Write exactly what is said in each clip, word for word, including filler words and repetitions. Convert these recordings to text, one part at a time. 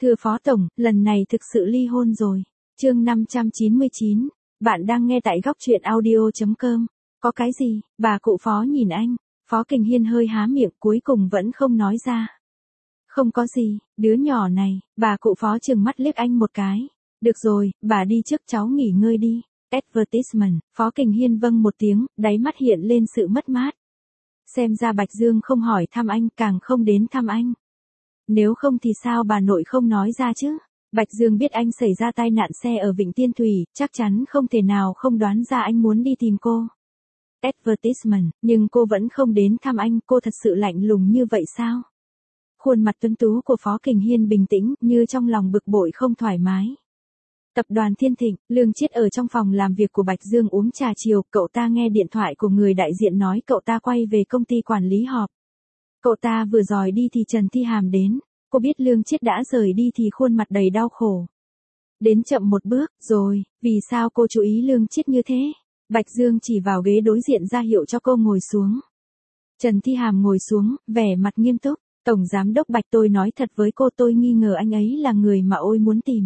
Thưa Phó Tổng, lần này thực sự ly hôn rồi. Chương năm trăm chín mươi chín, bạn đang nghe tại góc truyện audio chấm com. Có cái gì? Bà cụ Phó nhìn anh. Phó Kình Hiên hơi há miệng cuối cùng vẫn không nói ra. Không có gì, đứa nhỏ này. Bà cụ Phó trừng mắt liếc anh một cái. Được rồi, bà đi trước, cháu nghỉ ngơi đi. Advertisement. Phó Kình Hiên vâng một tiếng, đáy mắt hiện lên sự mất mát. Xem ra Bạch Dương không hỏi thăm anh, càng không đến thăm anh. Nếu không thì sao bà nội không nói ra chứ? Bạch Dương biết anh xảy ra tai nạn xe ở Vịnh Tiên Thủy, chắc chắn không thể nào không đoán ra anh muốn đi tìm cô. Advertisement, nhưng cô vẫn không đến thăm anh, cô thật sự lạnh lùng như vậy sao? Khuôn mặt tuấn tú của Phó Kình Hiên bình tĩnh, như trong lòng bực bội không thoải mái. Tập đoàn Thiên Thịnh, Lương Chiết ở trong phòng làm việc của Bạch Dương uống trà chiều, cậu ta nghe điện thoại của người đại diện nói cậu ta quay về công ty quản lý họp. Cậu ta vừa rời đi thì Trần Thi Hàm đến, cô biết Lương Chiết đã rời đi thì khuôn mặt đầy đau khổ. Đến chậm một bước, rồi, vì sao cô chú ý Lương Chiết như thế? Bạch Dương chỉ vào ghế đối diện ra hiệu cho cô ngồi xuống. Trần Thi Hàm ngồi xuống, vẻ mặt nghiêm túc, Tổng Giám đốc Bạch tôi nói thật với cô tôi nghi ngờ anh ấy là người mà ôi muốn tìm.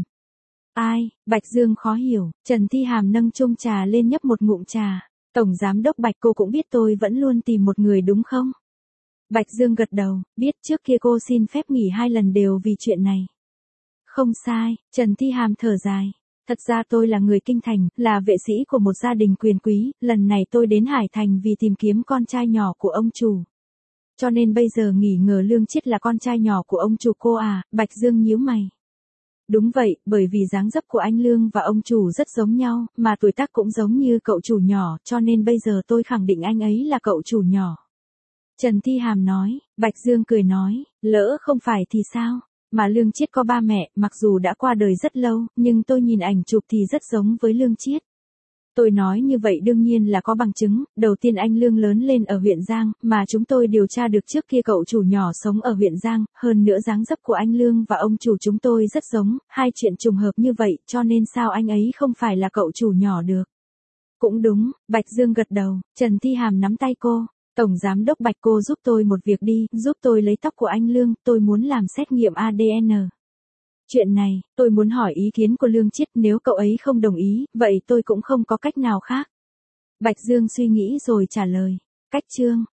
Ai? Bạch Dương khó hiểu, Trần Thi Hàm nâng chung trà lên nhấp một ngụm trà. Tổng Giám đốc Bạch cô cũng biết tôi vẫn luôn tìm một người đúng không? Bạch Dương gật đầu, biết trước kia cô xin phép nghỉ hai lần đều vì chuyện này. Không sai, Trần Thi Hàm thở dài. Thật ra tôi là người kinh thành, là vệ sĩ của một gia đình quyền quý, lần này tôi đến Hải Thành vì tìm kiếm con trai nhỏ của ông chủ. Cho nên bây giờ nghỉ ngờ Lương Chiết là con trai nhỏ của ông chủ cô à, Bạch Dương nhíu mày. Đúng vậy, bởi vì dáng dấp của anh Lương và ông chủ rất giống nhau, mà tuổi tác cũng giống như cậu chủ nhỏ, cho nên bây giờ tôi khẳng định anh ấy là cậu chủ nhỏ. Trần Thi Hàm nói, Bạch Dương cười nói, lỡ không phải thì sao? Mà Lương Chiết có ba mẹ, mặc dù đã qua đời rất lâu, nhưng tôi nhìn ảnh chụp thì rất giống với Lương Chiết. Tôi nói như vậy đương nhiên là có bằng chứng, đầu tiên anh Lương lớn lên ở huyện Giang, mà chúng tôi điều tra được trước kia cậu chủ nhỏ sống ở huyện Giang, hơn nữa dáng dấp của anh Lương và ông chủ chúng tôi rất giống, hai chuyện trùng hợp như vậy, cho nên sao anh ấy không phải là cậu chủ nhỏ được. Cũng đúng, Bạch Dương gật đầu, Trần Thi Hàm nắm tay cô. Tổng Giám đốc Bạch cô giúp tôi một việc đi, giúp tôi lấy tóc của anh Lương, tôi muốn làm xét nghiệm a đê en. Chuyện này, tôi muốn hỏi ý kiến của Lương Chiết, nếu cậu ấy không đồng ý, vậy tôi cũng không có cách nào khác. Bạch Dương suy nghĩ rồi trả lời. Cách chương,